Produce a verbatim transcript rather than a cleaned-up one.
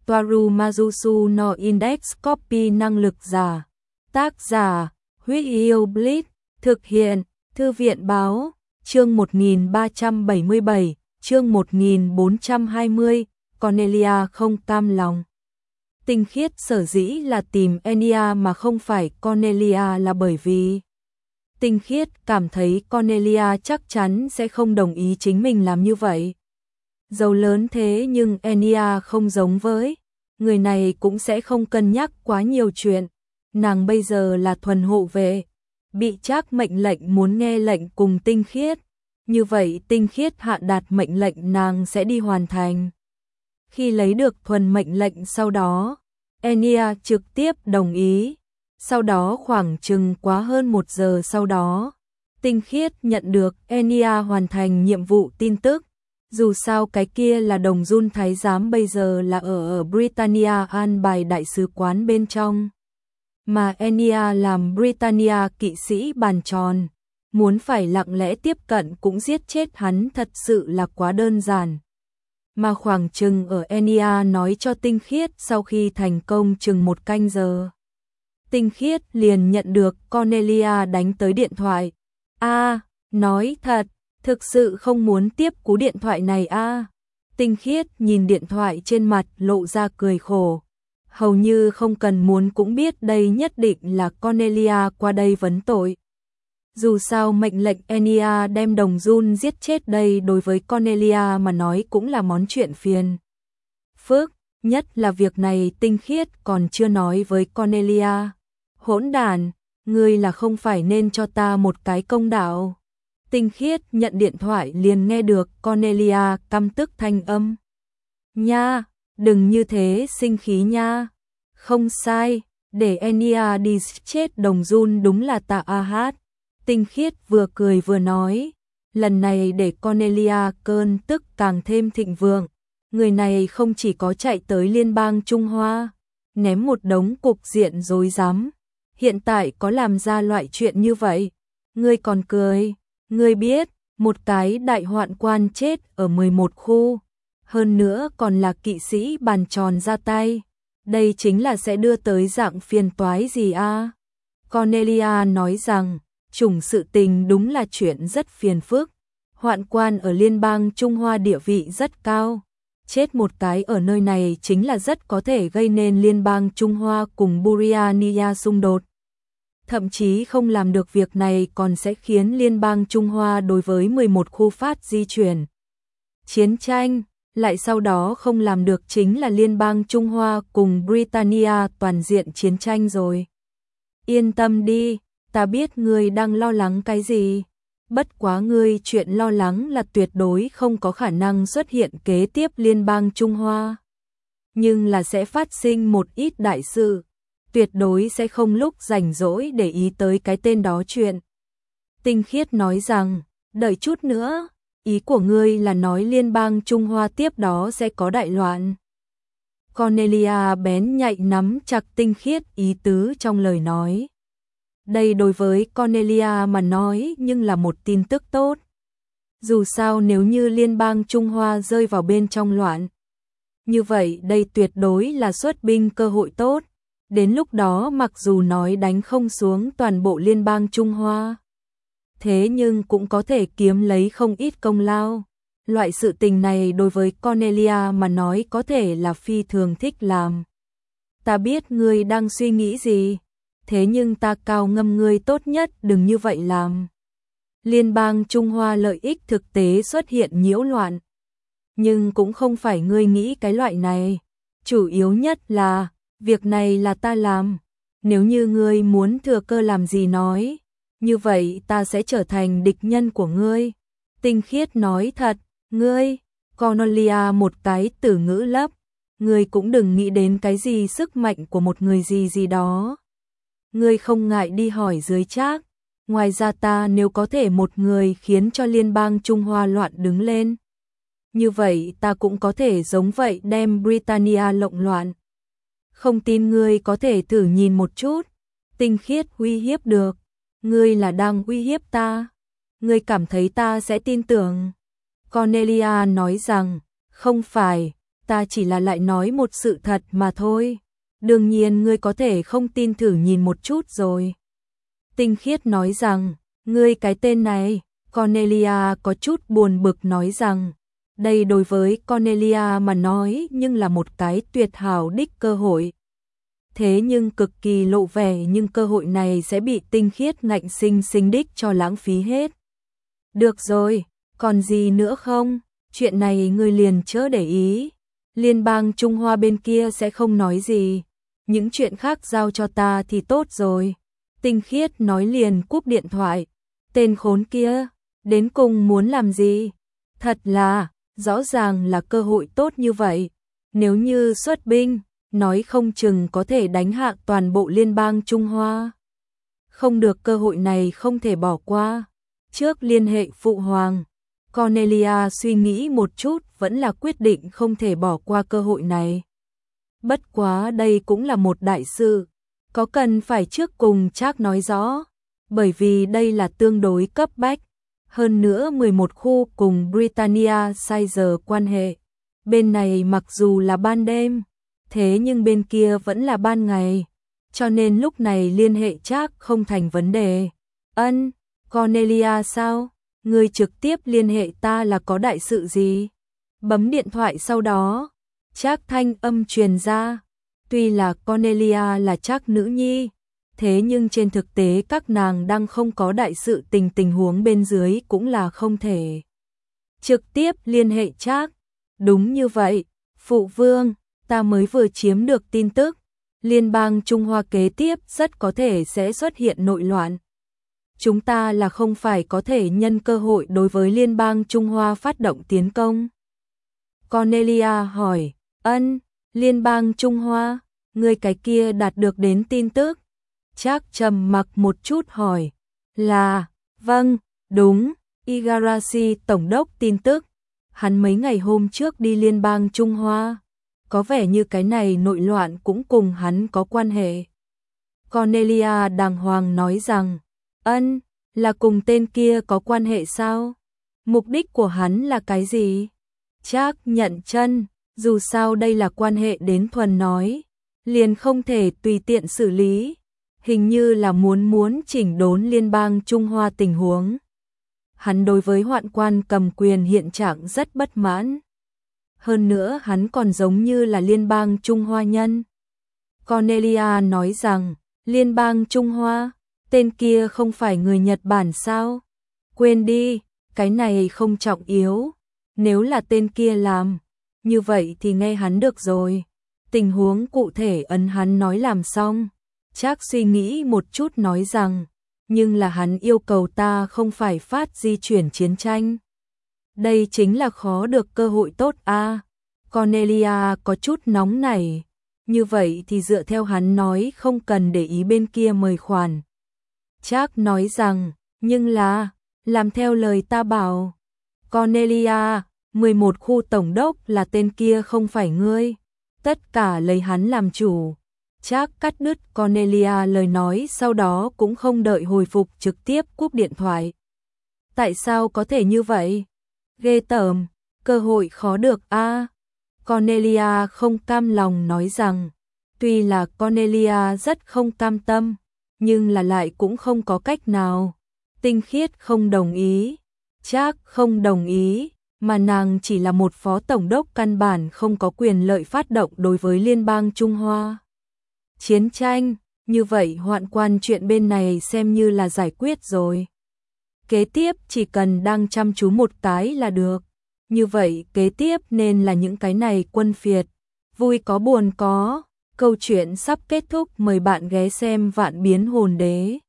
Toaru Majusu no Index Copy năng lực giả. Tác giả, Huyết Yêu Blitz, thực hiện, Thư viện Báo, chương một nghìn ba trăm bảy mươi bảy, chương một nghìn bốn trăm hai mươi, Cornelia không cam lòng. Tinh Khiết sở dĩ là tìm Enya mà không phải Cornelia là bởi vì Tinh Khiết cảm thấy Cornelia chắc chắn sẽ không đồng ý chính mình làm như vậy. Giàu lớn thế nhưng Enya không giống với người này, cũng sẽ không cân nhắc quá nhiều chuyện. Nàng bây giờ là thuần hộ vệ, bị Trác mệnh lệnh muốn nghe lệnh cùng Tinh Khiết. Như vậy Tinh Khiết hạ đạt mệnh lệnh nàng sẽ đi hoàn thành. Khi lấy được thuần mệnh lệnh sau đó, Enya trực tiếp đồng ý. Sau đó khoảng chừng quá hơn một giờ sau đó, Tinh Khiết nhận được Enya hoàn thành nhiệm vụ tin tức. Dù sao cái kia là Đồng Jun thái giám bây giờ là ở ở Britannia an bài đại sứ quán bên trong. Mà Enya làm Britannia kỵ sĩ bàn tròn, muốn phải lặng lẽ tiếp cận cũng giết chết hắn thật sự là quá đơn giản. Mà khoảng chừng ở Enya nói cho Tinh Khiết sau khi thành công chừng một canh giờ. Tinh Khiết liền nhận được Cornelia đánh tới điện thoại. A, à, nói thật, thực sự không muốn tiếp cú điện thoại này a. À. Tinh Khiết nhìn điện thoại trên mặt lộ ra cười khổ. Hầu như không cần muốn cũng biết đây nhất định là Cornelia qua đây vấn tội. Dù sao mệnh lệnh Enya đem Đồng Jun giết chết đây đối với Cornelia mà nói cũng là món chuyện phiền phức, nhất là việc này Tinh Khiết còn chưa nói với Cornelia. Hỗn đản, ngươi là không phải nên cho ta một cái công đạo. Tinh Khiết nhận điện thoại liền nghe được Cornelia căm tức thanh âm. Nha, đừng như thế sinh khí nha. Không sai, để Enya đi chết Đồng Jun đúng là ta a hát. Tinh Khiết vừa cười vừa nói, lần này để Cornelia cơn tức càng thêm thịnh vượng. Người này không chỉ có chạy tới Liên bang Trung Hoa, ném một đống cục diện rối rắm, hiện tại có làm ra loại chuyện như vậy. Ngươi còn cười, ngươi biết, một cái đại hoạn quan chết ở mười một khu, hơn nữa còn là kỵ sĩ bàn tròn ra tay. Đây chính là sẽ đưa tới dạng phiền toái gì a? À? Cornelia nói rằng, chủng sự tình đúng là chuyện rất phiền phức. Hoạn quan ở Liên bang Trung Hoa địa vị rất cao. Chết một cái ở nơi này chính là rất có thể gây nên Liên bang Trung Hoa cùng Britannia xung đột. Thậm chí không làm được việc này còn sẽ khiến Liên bang Trung Hoa đối với mười một khu phát di chuyển chiến tranh, lại sau đó không làm được chính là Liên bang Trung Hoa cùng Britannia toàn diện chiến tranh rồi. Yên tâm đi, ta biết ngươi đang lo lắng cái gì. Bất quá ngươi chuyện lo lắng là tuyệt đối không có khả năng xuất hiện kế tiếp Liên bang Trung Hoa. Nhưng là sẽ phát sinh một ít đại sự, tuyệt đối sẽ không lúc rảnh rỗi để ý tới cái tên đó chuyện. Tinh Khiết nói rằng, đợi chút nữa, ý của ngươi là nói Liên bang Trung Hoa tiếp đó sẽ có đại loạn. Cornelia bén nhạy nắm chặt Tinh Khiết ý tứ trong lời nói. Đây đối với Cornelia mà nói nhưng là một tin tức tốt. Dù sao nếu như Liên bang Trung Hoa rơi vào bên trong loạn, như vậy đây tuyệt đối là xuất binh cơ hội tốt. Đến lúc đó mặc dù nói đánh không xuống toàn bộ Liên bang Trung Hoa, thế nhưng cũng có thể kiếm lấy không ít công lao. Loại sự tình này đối với Cornelia mà nói có thể là phi thường thích làm. Ta biết ngươi đang suy nghĩ gì, thế nhưng ta cao ngâm ngươi tốt nhất đừng như vậy làm. Liên bang Trung Hoa lợi ích thực tế xuất hiện nhiễu loạn, nhưng cũng không phải ngươi nghĩ cái loại này. Chủ yếu nhất là, việc này là ta làm. Nếu như ngươi muốn thừa cơ làm gì nói, như vậy ta sẽ trở thành địch nhân của ngươi. Tinh Khiết nói thật, ngươi, Cornelia một cái từ ngữ lấp, ngươi cũng đừng nghĩ đến cái gì sức mạnh của một người gì gì đó. Ngươi không ngại đi hỏi dưới Trác. Ngoài ra ta nếu có thể một người khiến cho Liên bang Trung Hoa loạn đứng lên, như vậy ta cũng có thể giống vậy đem Britannia lộn loạn. Không tin ngươi có thể thử nhìn một chút. Tinh Khiết uy hiếp được. Ngươi là đang uy hiếp ta. Ngươi cảm thấy ta sẽ tin tưởng. Cornelia nói rằng, không phải, ta chỉ là lại nói một sự thật mà thôi. Đương nhiên ngươi có thể không tin thử nhìn một chút rồi. Tinh Khiết nói rằng, ngươi cái tên này, Cornelia có chút buồn bực nói rằng, đây đối với Cornelia mà nói nhưng là một cái tuyệt hảo đích cơ hội. Thế nhưng cực kỳ lộ vẻ nhưng cơ hội này sẽ bị Tinh Khiết ngạnh sinh sinh đích cho lãng phí hết. Được rồi, còn gì nữa không? Chuyện này ngươi liền chớ để ý. Liên bang Trung Hoa bên kia sẽ không nói gì. Những chuyện khác giao cho ta thì tốt rồi. Tinh Khiết nói liền cúp điện thoại. Tên khốn kia, đến cùng muốn làm gì? Thật là, rõ ràng là cơ hội tốt như vậy. Nếu như xuất binh, nói không chừng có thể đánh hạ toàn bộ liên bang Trung Hoa. Không được, cơ hội này không thể bỏ qua. Trước liên hệ phụ hoàng, Cornelia suy nghĩ một chút vẫn là quyết định không thể bỏ qua cơ hội này. Bất quá đây cũng là một đại sự, có cần phải trước cùng Trác nói rõ, bởi vì đây là tương đối cấp bách. Hơn nữa mười một khu cùng Britannia sai giờ quan hệ. Bên này mặc dù là ban đêm, thế nhưng bên kia vẫn là ban ngày, cho nên lúc này liên hệ Trác không thành vấn đề. Ân, Cornelia sao? Ngươi trực tiếp liên hệ ta là có đại sự gì? Bấm điện thoại sau đó, Trác thanh âm truyền ra. Tuy là Cornelia là Trác nữ nhi, thế nhưng trên thực tế các nàng đang không có đại sự, tình tình huống bên dưới cũng là không thể trực tiếp liên hệ Trác. Đúng như vậy, phụ vương, ta mới vừa chiếm được tin tức, liên bang Trung Hoa kế tiếp rất có thể sẽ xuất hiện nội loạn. Chúng ta là không phải có thể nhân cơ hội đối với liên bang Trung Hoa phát động tiến công? Cornelia hỏi, ân, liên bang Trung Hoa, người cái kia đạt được đến tin tức. Trác trầm mặc một chút hỏi, là, vâng, đúng, Igarashi tổng đốc tin tức, hắn mấy ngày hôm trước đi liên bang Trung Hoa, có vẻ như cái này nội loạn cũng cùng hắn có quan hệ. Cornelia đàng hoàng nói rằng, ân, là cùng tên kia có quan hệ sao? Mục đích của hắn là cái gì? Trác nhận chân, dù sao đây là quan hệ đến thuần nói, liền không thể tùy tiện xử lý, hình như là muốn muốn chỉnh đốn liên bang Trung Hoa tình huống. Hắn đối với hoạn quan cầm quyền hiện trạng rất bất mãn. Hơn nữa hắn còn giống như là liên bang Trung Hoa nhân. Cornelia nói rằng, liên bang Trung Hoa, tên kia không phải người Nhật Bản sao? Quên đi, cái này không trọng yếu. Nếu là tên kia làm, như vậy thì nghe hắn được rồi. Tình huống cụ thể ấn hắn nói làm xong. Trác suy nghĩ một chút nói rằng, nhưng là hắn yêu cầu ta không phải phát di chuyển chiến tranh. Đây chính là khó được cơ hội tốt a. À, Cornelia có chút nóng nảy. Như vậy thì dựa theo hắn nói không cần để ý bên kia mời khoản. Trác nói rằng, nhưng là, làm theo lời ta bảo. Cornelia, mười một khu tổng đốc là tên kia không phải ngươi. Tất cả lấy hắn làm chủ. Trác cắt đứt Cornelia lời nói, sau đó cũng không đợi hồi phục trực tiếp cúp điện thoại. Tại sao có thể như vậy? Ghê tởm, cơ hội khó được a. À, Cornelia không cam lòng nói rằng, tuy là Cornelia rất không cam tâm, nhưng là lại cũng không có cách nào. Tinh Khiết không đồng ý, Trác không đồng ý, mà nàng chỉ là một phó tổng đốc căn bản không có quyền lợi phát động đối với liên bang Trung Hoa. Chiến tranh, như vậy hoạn quan chuyện bên này xem như là giải quyết rồi. Kế tiếp chỉ cần đang chăm chú một cái là được. Như vậy kế tiếp nên là những cái này quân phiệt. Vui có buồn có, câu chuyện sắp kết thúc, mời bạn ghé xem Vạn Biến Hồn Đế.